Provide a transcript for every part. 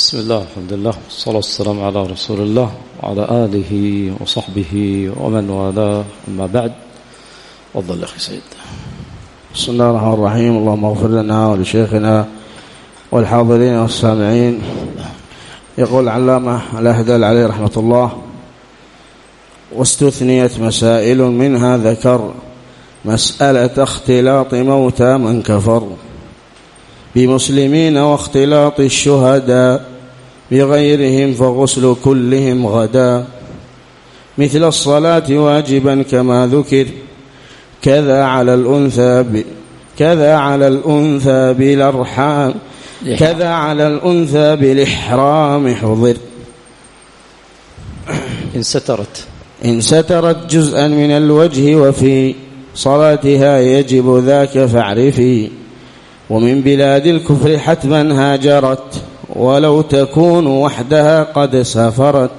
بسم الله الحمد لله والصلاة والسلام على رسول الله وعلى آله وصحبه ومن والاه، أما بعد. تفضل أخي سيد. بسم الله الرحمن الرحيم. اللهم اغفر لنا ولشيخنا والحاضرين والسامعين. يقول العلامة الأهدل عليه رحمة الله: واستثنيت مسائل منها ذكر مسألة اختلاط موتى من كفر بمسلمين واختلاط الشهداء بغيرهم فغسل كلهم غدا، مثل الصلاة واجبا كما ذكر، كذا على الأنثى بالإحرام حضر. إن سترت جزءا من الوجه وفي صلاتها يجب ذاك فاعرفي، ومن بلاد الكفر حتما هاجرت ولو تكون وحدها قد سافرت،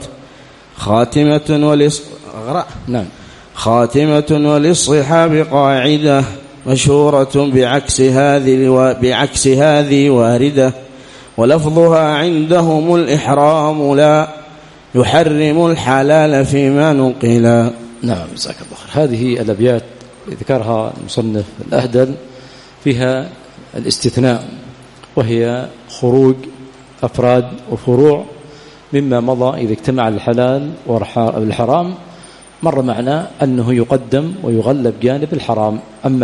خاتمة وللصحاب قاعدة مشهورة بعكس هذه واردة، ولفظها عندهم الإحرام لا يحرم الحلال فيما نقلا. نعم، جزاك الله خير. هذه الأبيات ذكرها المصنف الأهدل فيها الاستثناء، وهي خروج أفراد وفروع مما مضى إذا اجتمع الحلال والحرام. مر معنا أنه يقدم ويغلب جانب الحرام، أما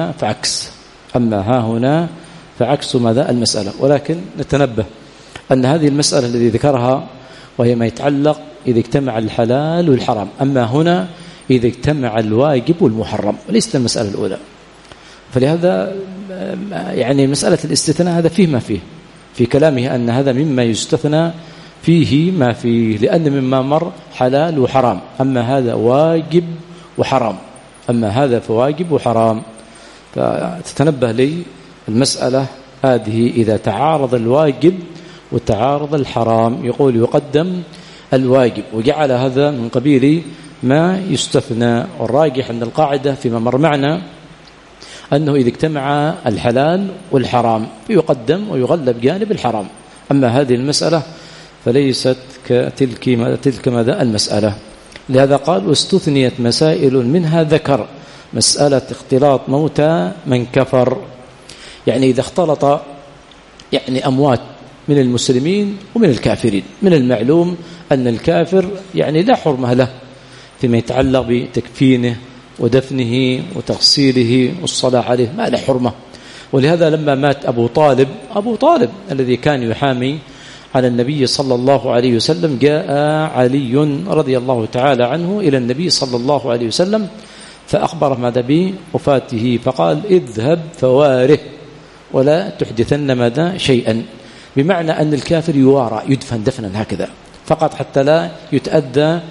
ها هنا فعكس ماذا المسألة. ولكن نتنبه أن هذه المسألة الذي ذكرها وهي ما يتعلق إذا اجتمع الحلال والحرام، أما هنا إذا اجتمع الواجب والمحرم، وليست المسألة الأولى. فلهذا يعني مسألة الاستثناء هذا فيه ما فيه في كلامه، أن هذا مما يستثنى فيه ما فيه، لأن مما مر حلال وحرام، أما هذا واجب وحرام، أما هذا فواجب وحرام. فتتنبه لي المسألة هذه إذا تعارض الواجب وتعارض الحرام، يقول يقدم الواجب، وجعل هذا من قبيل ما يستثنى. والراجح أن القاعدة فيما مر معنا أنه إذا اجتمع الحلال والحرام يقدم ويغلب جانب الحرام، أما هذه المسألة فليست كتلك ماذا المسألة. لهذا قال: واستثنيت مسائل منها ذكر مسألة اختلاط موتى من كفر. يعني إذا اختلط يعني أموات من المسلمين ومن الكافرين، من المعلوم أن الكافر يعني لا حرمة له فيما يتعلق بتكفينه ودفنه وتغسيله والصلاة عليه، ما له حرمة. ولهذا لما مات أبو طالب الذي كان يحامي على النبي صلى الله عليه وسلم، جاء علي رضي الله تعالى عنه إلى النبي صلى الله عليه وسلم فأخبره ماذا بوفاته، فقال: اذهب فواره ولا تحدثن ماذا شيئا، بمعنى أن الكافر يوارى، يدفن دفنا هكذا فقط حتى لا يتأذى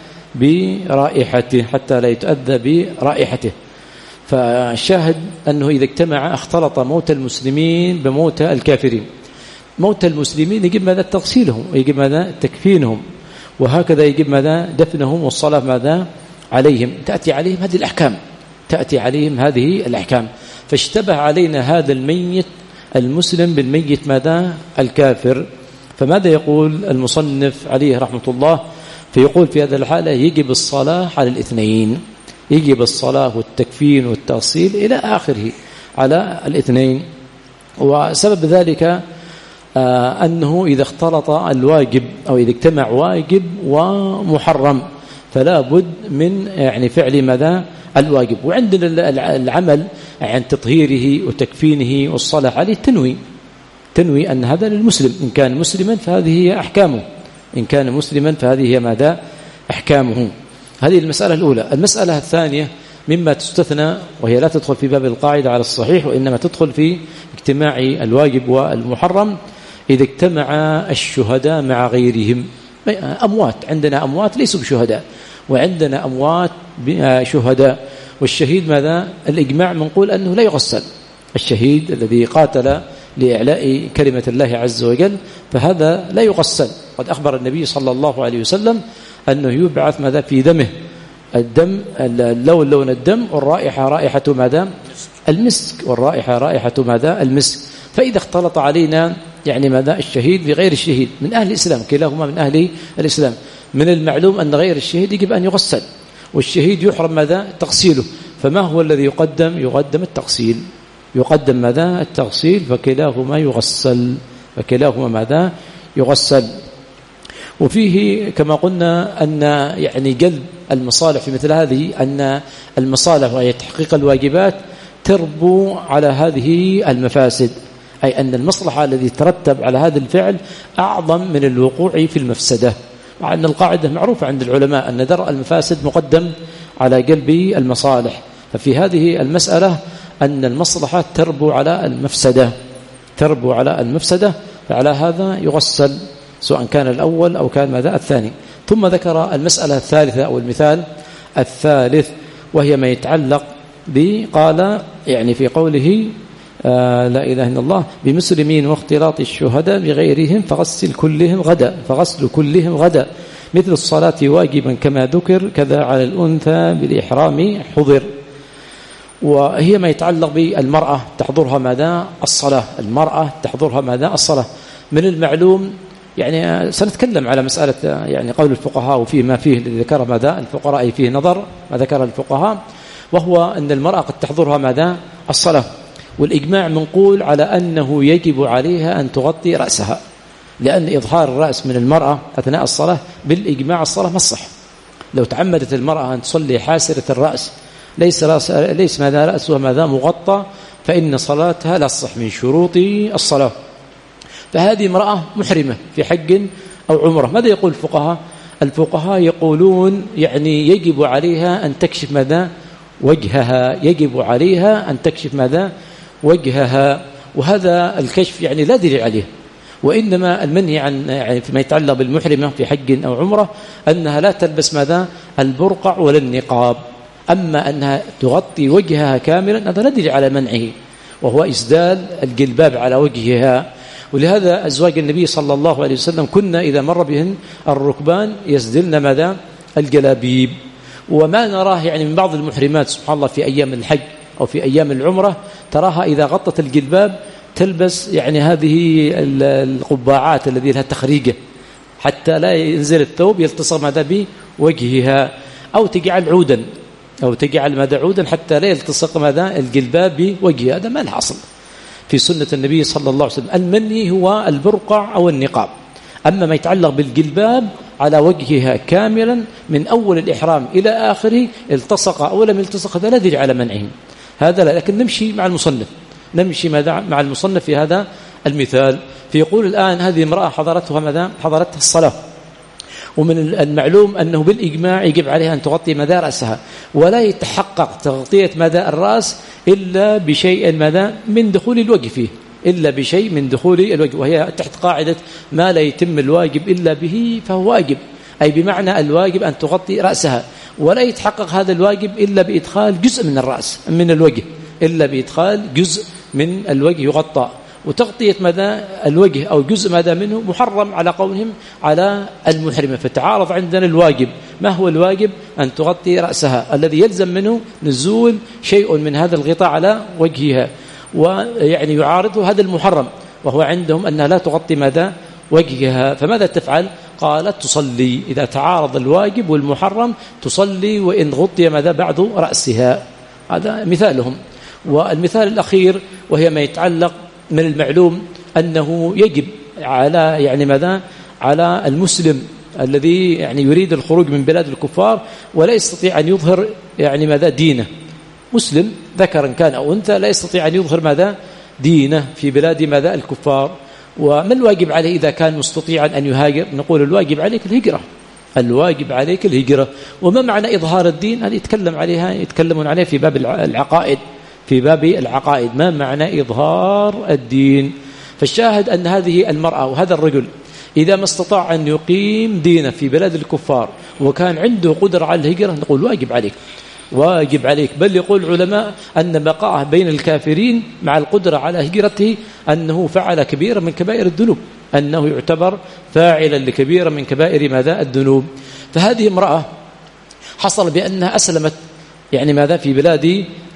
برائحته، فالشاهد أنه إذا اختلط موت المسلمين بموت الكافرين، موت المسلمين يجب ماذا تغسيلهم ويجب ماذا تكفينهم، وهكذا يجب ماذا دفنهم والصلاة ماذا عليهم، تأتي عليهم هذه الأحكام. فاشتبه علينا هذا الميت المسلم بالميت ماذا الكافر. فماذا يقول المصنف عليه رحمة الله؟ فيقول في هذا الحالة يجب الصلاة على الاثنين، يجب الصلاة والتكفين والتغسيل إلى آخره على الاثنين. وسبب ذلك أنه إذا اختلط الواجب أو إذا اجتمع واجب ومحرم فلا بد من يعني فعل ماذا الواجب. وعندنا العمل عن تطهيره وتكفينه والصلاة عليه تنوي أن هذا للمسلم، إن كان مسلما فهذه هي أحكامه، إن كان مسلما فهذه هي ماذا أحكامه. هذه المسألة الأولى. المسألة الثانية مما تستثنى، وهي لا تدخل في باب القاعدة على الصحيح، وإنما تدخل في اجتماع الواجب والمحرم، إذا اجتمع الشهداء مع غيرهم. أموات، عندنا أموات ليسوا بشهداء، وعندنا أموات شهداء. والشهيد ماذا الإجماع منقول أنه لا يغسل، الشهيد الذي قاتل لإعلاء كلمة الله عز وجل فهذا لا يغسل. قد أخبر النبي صلى الله عليه وسلم أنه يبعث ماذا في دمه الدم، لون الدم، والرائحة رائحة ماذا المسك، والرائحة رائحة ماذا المسك. فإذا اختلط علينا يعني ماذا الشهيد بغير الشهيد من أهل الإسلام، كلاهما من أهل الإسلام. من المعلوم أن غير الشهيد يجب أن يغسل، والشهيد يحرم ماذا تغسيله. فما هو الذي يقدم؟ يقدم التغسيل، يقدم ماذا التغسيل، فكلاهما يغسل، فكلاهما ماذا يغسل. وفيه كما قلنا أن يعني قلب المصالح في مثل هذه، أن المصالح وهي تحقيق الواجبات تربو على هذه المفاسد، أي أن المصلحة الذي ترتب على هذا الفعل أعظم من الوقوع في المفسدة، مع أن القاعدة معروفة عند العلماء أن درء المفاسد مقدم على قلب المصالح. ففي هذه المسألة أن المصلحة تربو على المفسدة، تربو على المفسدة، فعلى هذا يغسل سواء كان الأول أو كان ماذا الثاني. ثم ذكر المسألة الثالثة أو المثال الثالث، وهي ما يتعلق قال يعني في قوله لا إله إلا الله بمسلمين واختلاط الشهداء بغيرهم فغسل كلهم غدا، فغسل كلهم غدا مثل الصلاة واجبا كما ذكر كذا على الأنثى بالإحرام حضر. وهي ما يتعلق بالمرأة تحضرها ماذا الصلاة، المرأة تحضرها ماذا الصلاة. من المعلوم يعني سنتكلم على مسألة يعني قول الفقهاء وفيه ما فيه الذي ذكر ماذا الفقراء، أي فيه نظر ما ذكر الفقهاء، وهو أن المرأة قد تحضرها ماذا الصلاة، والإجماع منقول على أنه يجب عليها أن تغطي رأسها، لأن إظهار الرأس من المرأة أثناء الصلاة بالإجماع الصلاة ما تصح. لو تعمدت المرأة أن تصلي حاسرة الرأس ليس ماذا رأسها ماذا مغطى، فإن صلاتها لا تصح من شروط الصلاة. فهذه امرأة محرمة في حج أو عمرة. ماذا يقول الفقهاء؟ الفقهاء يقولون يعني يجب عليها أن تكشف ماذا وجهها، يجب عليها أن تكشف ماذا وجهها. وهذا الكشف يعني لا دليل عليه، وإنما المنهي عن يعني فيما يتعلق بالمحرمة في حج أو عمرة أنها لا تلبس ماذا البرقع ولا النقاب. أما أنها تغطي وجهها كاملا هذا لا دليل على منعه، وهو إسدال الجلباب على وجهها. ولهذا أزواج النبي صلى الله عليه وسلم كنا إذا مر بهن الركبان يسدلن ماذا الجلابيب. وما نراه يعني من بعض المحرمات سبحان الله في أيام الحج أو في أيام العمرة تراها إذا غطت الجلباب تلبس يعني هذه القباعات التي لها تخريجة حتى لا ينزل الثوب يلتصق ماذا بوجهها، أو تجعل عودا، أو تجعل ماذا عودا حتى لا يلتصق ماذا الجلباب بوجهها. هذا ما له أصل في سنة النبي صلى الله عليه وسلم. المنهي هو البرقع أو النقاب. أما ما يتعلق بالجلباب على وجهها كاملا من أول الإحرام إلى آخره التصق أو لم يلتصق هذا لا دليل على منعه، هذا لا. لكن نمشي مع المصنف، نمشي مع المصنف في هذا المثال. فيقول الآن هذه امرأة حضرتها ماذا حضرتها الصلاة، ومن المعلوم أنه بالإجماع يجب عليها أن تغطي ماذا رأسها، ولا يتحقق تغطية ماذا الرأس إلا بشيء ماذا من دخول الوجه فيه، إلا بشيء من دخول الوجه، وهي تحت قاعدة ما لا يتم الواجب إلا به فهو واجب، أي بمعنى الواجب أن تغطي رأسها، ولا يتحقق هذا الواجب إلا بإدخال جزء من الرأس من الوجه، إلا بإدخال جزء من الوجه يغطى. وتغطية ماذا الوجه أو جزء ماذا منه محرم على قولهم على المحرمة. فتعارض عندنا الواجب. ما هو الواجب؟ أن تغطي رأسها الذي يلزم منه نزول شيء من هذا الغطاء على وجهها، ويعني يعارضه هذا المحرم، وهو عندهم أنها لا تغطي ماذا وجهها. فماذا تفعل؟ قالت تصلي. إذا تعارض الواجب والمحرم تصلي وإن غطي ماذا بعد رأسها. هذا مثالهم. والمثال الأخير وهي ما يتعلق من المعلوم أنه يجب على يعني ماذا على المسلم الذي يعني يريد الخروج من بلاد الكفار ولا يستطيع أن يظهر يعني ماذا دينه، مسلم ذكرا كان أو أنثى لا يستطيع أن يظهر ماذا دينه في بلاد ماذا الكفار. وما الواجب عليه إذا كان مستطيعا أن يهاجر؟ نقول الواجب عليك الهجرة، الواجب عليك الهجرة. وما معنى إظهار الدين؟ هذه يتكلمون عليه في باب العقائد، في باب العقائد ما معنى إظهار الدين. فالشاهد أن هذه المرأة وهذا الرجل إذا ما استطاع أن يقيم دينه في بلاد الكفار وكان عنده قدرة على الهجرة نقول واجب عليك، واجب عليك. بل يقول العلماء أن بقاءه بين الكافرين مع القدرة على هجرته أنه فعل كبيرا من كبائر الذنوب، أنه يعتبر فاعلا لكبيرا من كبائر ماذا الذنوب. فهذه امرأة حصل بأنها أسلمت يعني ماذا في بلاد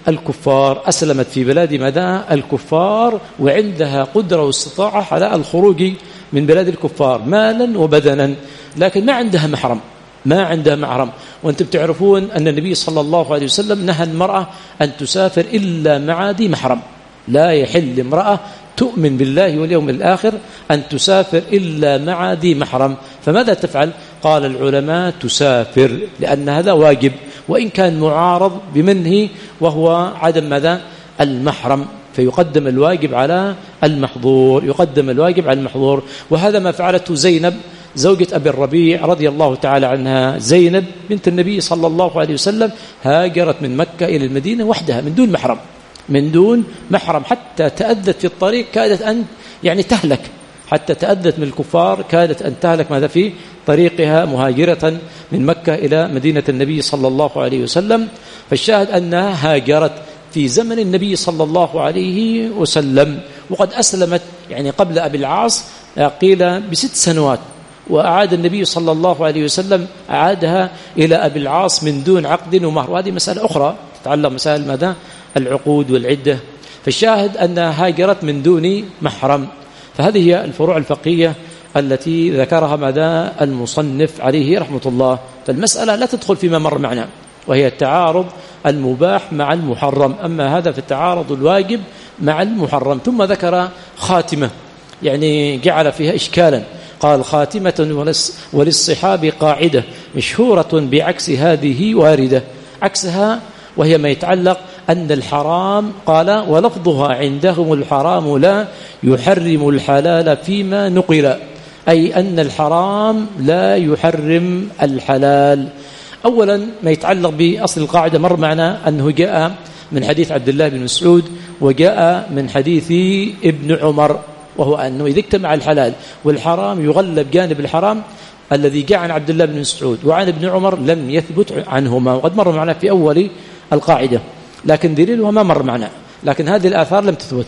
الكفار، أسلمت في بلاد مدى الكفار وعندها قدرة واستطاعة على الخروج من بلاد الكفار مالا وبدنا، لكن ما عندها محرم، ما عندها محرم. وأنتم تعرفون أن النبي صلى الله عليه وسلم نهى المرأة أن تسافر إلا مع ذي محرم. لا يحل امرأة تؤمن بالله واليوم الآخر أن تسافر إلا مع ذي محرم. فماذا تفعل؟ قال العلماء تسافر، لأن هذا واجب وإن كان معارض بمنه وهو عدم ماذا؟ المحرم، فيقدم الواجب على المحظور، يقدم الواجب على المحظور. وهذا ما فعلته زينب زوجة أبي الربيع رضي الله تعالى عنها. زينب بنت النبي صلى الله عليه وسلم هاجرت من مكة إلى المدينة وحدها من دون محرم، من دون محرم، حتى تأذت في الطريق، كادت أن يعني تهلك، حتى تأذت من الكفار، كادت أن تهلك ماذا في طريقها مهاجرة من مكة إلى مدينة النبي صلى الله عليه وسلم. فالشاهد أنها هاجرت في زمن النبي صلى الله عليه وسلم، وقد أسلمت يعني قبل أبي العاص قيل ب6 سنوات، وأعاد النبي صلى الله عليه وسلم أعادها إلى أبي العاص من دون عقد ومهر، وهذه مسألة أخرى تتعلق مسائل ماذا؟ العقود والعدة. فالشاهد أنها هاجرت من دون محرم. فهذه هي الفروع الفقهية التي ذكرها ماذا؟ المصنف عليه رحمة الله. فالمسألة لا تدخل فيما مر معنا، وهي التعارض المباح مع المحرم، أما هذا في التعارض الواجب مع المحرم. ثم ذكر خاتمة يعني جعل فيها إشكالا، قال خاتمة وللصحاب قاعدة مشهورة بعكس هذه واردة. عكسها وهي ما يتعلق أن الحرام، قال ولفظها عندهم الحرام لا يحرم الحلال فيما نقل، أي أن الحرام لا يحرم الحلال. أولا ما يتعلق بأصل القاعدة مر معنا أنه جاء من حديث عبد الله بن مسعود وجاء من حديث ابن عمر، وهو أنه إذا اجتمع الحلال والحرام يغلب جانب الحرام الذي جاء عن عبد الله بن مسعود وعن ابن عمر لم يثبت عنهما، وقد مر معنا في أول القاعدة، لكن دليلها ما مر معنا، لكن هذه الآثار لم تثبت.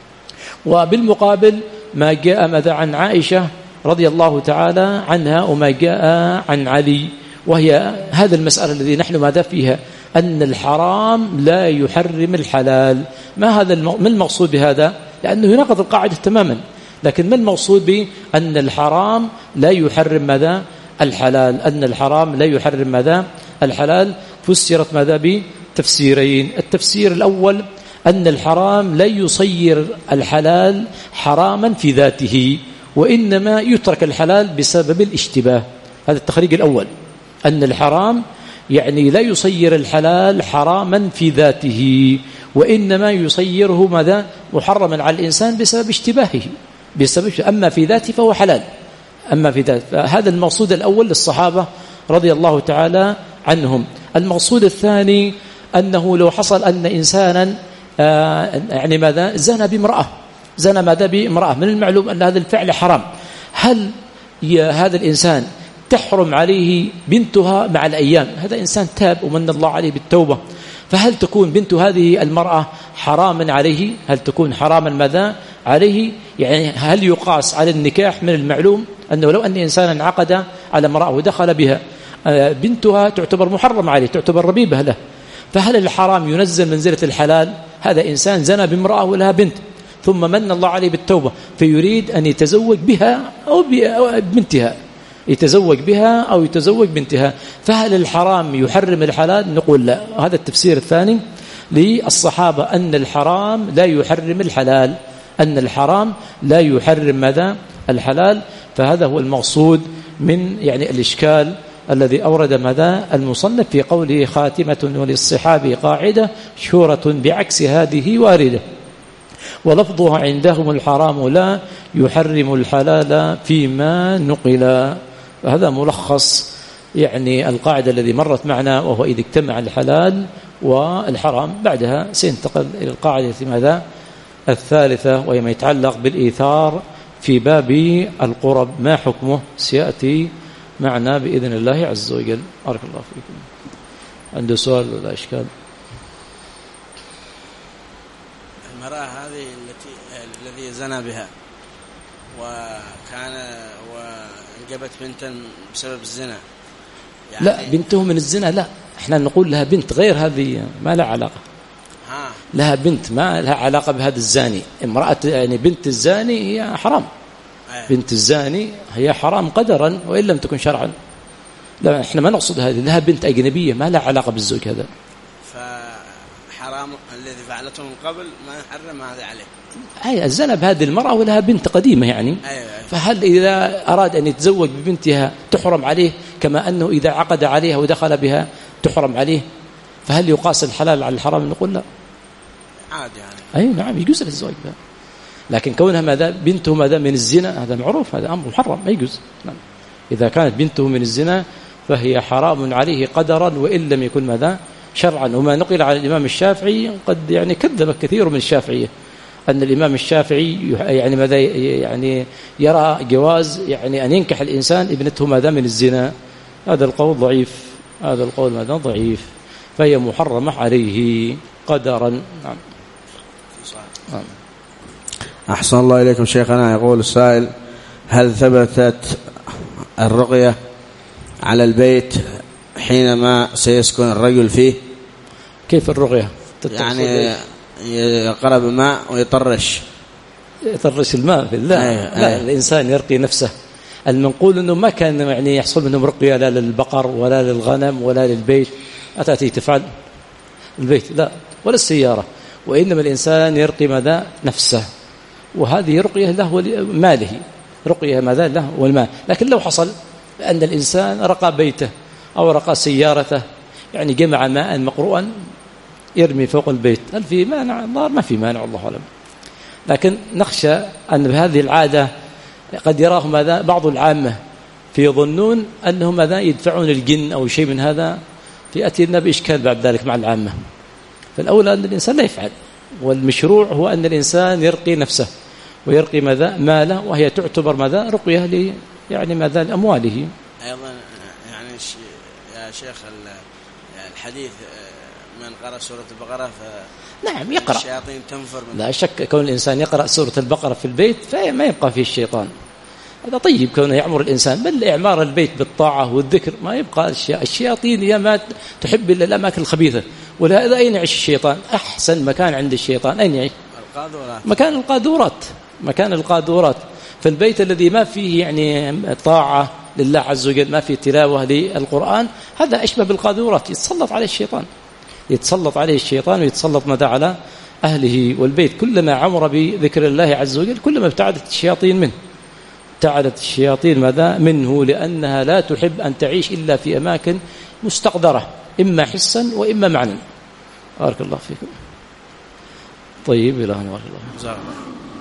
وبالمقابل ما جاء ماذا عن عائشة رضي الله تعالى عنها وما جاء عن علي، وهي هذا المسألة الذي نحن ماذا فيها، أن الحرام لا يحرم الحلال. ما المقصود بهذا؟ لأنه يناقض القاعدة تماما، لكن ما المقصود بأن الحرام لا يحرم ماذا؟ الحلال، أن الحرام لا يحرم ماذا؟ الحلال. فسرت ماذا بتفسيرين. التفسير الأول أن الحرام لا يصير الحلال حراما في ذاته، وإنما يترك الحلال بسبب الاشتباه. هذا التخريج الأول، أن الحرام يعني لا يصير الحلال حراما في ذاته، وإنما يصيره ماذا؟ محرما على الإنسان بسبب اشتباهه، أما في ذاته فهو حلال، أما في ذاته. هذا المقصود الأول للصحابة رضي الله تعالى عنهم. المقصود الثاني أنه لو حصل أن إنسانا يعني ماذا؟ زنى بامرأة، زنى ماذا؟ بامرأة، من المعلوم أن هذا الفعل حرام، هل هذا الإنسان تحرم عليه بنتها مع الأيام؟ هذا إنسان تاب ومن الله عليه بالتوبة، فهل تكون بنت هذه المرأة حراما عليه؟ هل تكون حراما ماذا عليه؟ يعني هل يقاس على النكاح؟ من المعلوم أنه لو أن إنسانا عقد على امرأة ودخل بها بنتها تعتبر محرم عليه، تعتبر ربيبة له، فهل الحرام ينزل منزلة الحلال؟ هذا إنسان زنى بامرأة ولها بنت ثم من الله عليه بالتوبة فيريد أن يتزوج بها أو ببنتها، يتزوج بها أو يتزوج بنتها، فهل الحرام يحرم الحلال؟ نقول لا. هذا التفسير الثاني للصحابة، أن الحرام لا يحرم الحلال، أن الحرام لا يحرم ماذا؟ الحلال. فهذا هو المقصود من يعني الإشكال الذي أورد ماذا؟ المصنف في قوله خاتمة وللصحاب قاعدة شهورة بعكس هذه واردة، ولفظها عندهم الحرام لا يحرم الحلال فيما نقل. هذا ملخص يعني القاعدة الذي مرت معنا، وهو إذا اجتمع الحلال والحرام. بعدها سينتقل إلى القاعدة ماذا؟ الثالثة، وهي ما يتعلق بالإيثار في باب القرب. ما حكمه؟ سيأتي معنا بإذن الله عز وجل. بارك الله فيكم. عنده سؤال ولا إشكال؟ المرأة هذه الذي زنى بها وانجبت بنتا بسبب الزنا، يعني لا بنته من الزنا، لا احنا نقول لها بنت غير هذه، ما لها علاقة. لها بنت ما لها علاقة بهذا الزاني، امرأة يعني بنت الزاني هي حرام، بنت الزاني هي حرام قدرا وإن لم تكن شرعا. لا احنا ما نقصد هذه، لها بنت أجنبية ما لها علاقة بالزوج هذا، فحرام الذي فعلته من قبل ما يحرم هذا عليه. أي الزنا بهذه المرأة ولها بنت قديمة يعني. فهل إذا أراد أن يتزوج ببنتها تحرم عليه كما أنه إذا عقد عليها ودخل بها تحرم عليه؟ فهل يقاس الحلال على الحرام؟ نقول لا عادي يعني. أي نعم يجوز الزواج بها، لكن كونها ماذا بنته ماذا من الزنا هذا معروف، هذا أمر محرم ما يجوز. نعم. إذا كانت بنته من الزنا فهي حرام عليه قدرا وإن لم يكن ماذا شرعا. وما نقل على الإمام الشافعي قد يعني كذب كثير من الشافعية أن الإمام الشافعي يعني ماذا يعني يرى جواز يعني أن ينكح الإنسان ابنته ماذا من الزنا. هذا القول ضعيف، هذا القول ماذا ضعيف، فهي محرمة عليه قدرا. نعم. أحسن الله إليكم شيخنا. يقول السائل: هل ثبتت الرقية على البيت حينما سيسكن الرجل فيه؟ كيف الرقية؟ يعني يقرأ بماء ويطرش الماء في الله. لا الإنسان يرقي نفسه. المنقول أنه ما كان يعني يحصل منهم رقية لا للبقر ولا للغنم ولا للبيت. أتأتي تفعل البيت لا ولا السيارة، وإنما الإنسان يرقي ماذا نفسه، وهذه رقية له ماله، رقية ماذا له والمال. لكن لو حصل أن الإنسان رقى بيته أو رقى سيارته يعني جمع ماء مقروءا يرمي فوق البيت، هل في مانع؟ الظاهر ما في مانع الله أعلم، لكن نخشى أن بهذه العادة قد يراه ماذا بعض العامة فيظنون أنهم ماذا يدفعون الجن أو شيء من هذا، فيأتي لنا بإشكال بعد ذلك مع العامة. فالأولى أن الإنسان لا يفعل، والمشروع هو أن الإنسان يرقي نفسه ويرقي ماذا ماله، وهي تعتبر ماذا رقية يعني ماذا لأمواله. أيضا يعني يا شيخ الحديث من قرأ سورة البقرة نعم يقرأ الشياطين تنفر من لا شك كون الإنسان يقرأ سورة البقرة في البيت فما يبقى فيه الشيطان، هذا طيب كونه يعمر الإنسان، بل إعمار البيت بالطاعة والذكر ما يبقى الشياطين هي ما تحب إلا الأماكن الخبيثة. ولهذا أين يعيش الشيطان؟ أحسن مكان عند الشيطان أين يعيش؟ مكان القاذورات، مكان القاذورات. فالبيت الذي ما فيه يعني طاعة لله عز وجل، ما فيه تلاوة للقرآن، هذا أشبه بالقاذورات، يتسلط عليه الشيطان، يتسلط عليه الشيطان ويتسلط ماذا على أهله. والبيت كلما عمر بذكر الله عز وجل كلما ابتعدت الشياطين منه، ابتعدت الشياطين ماذا منه، لأنها لا تحب أن تعيش إلا في أماكن مستقدرة إما حسا وإما معنى. بارك الله فيكم. طيب إلهنا بارك الله.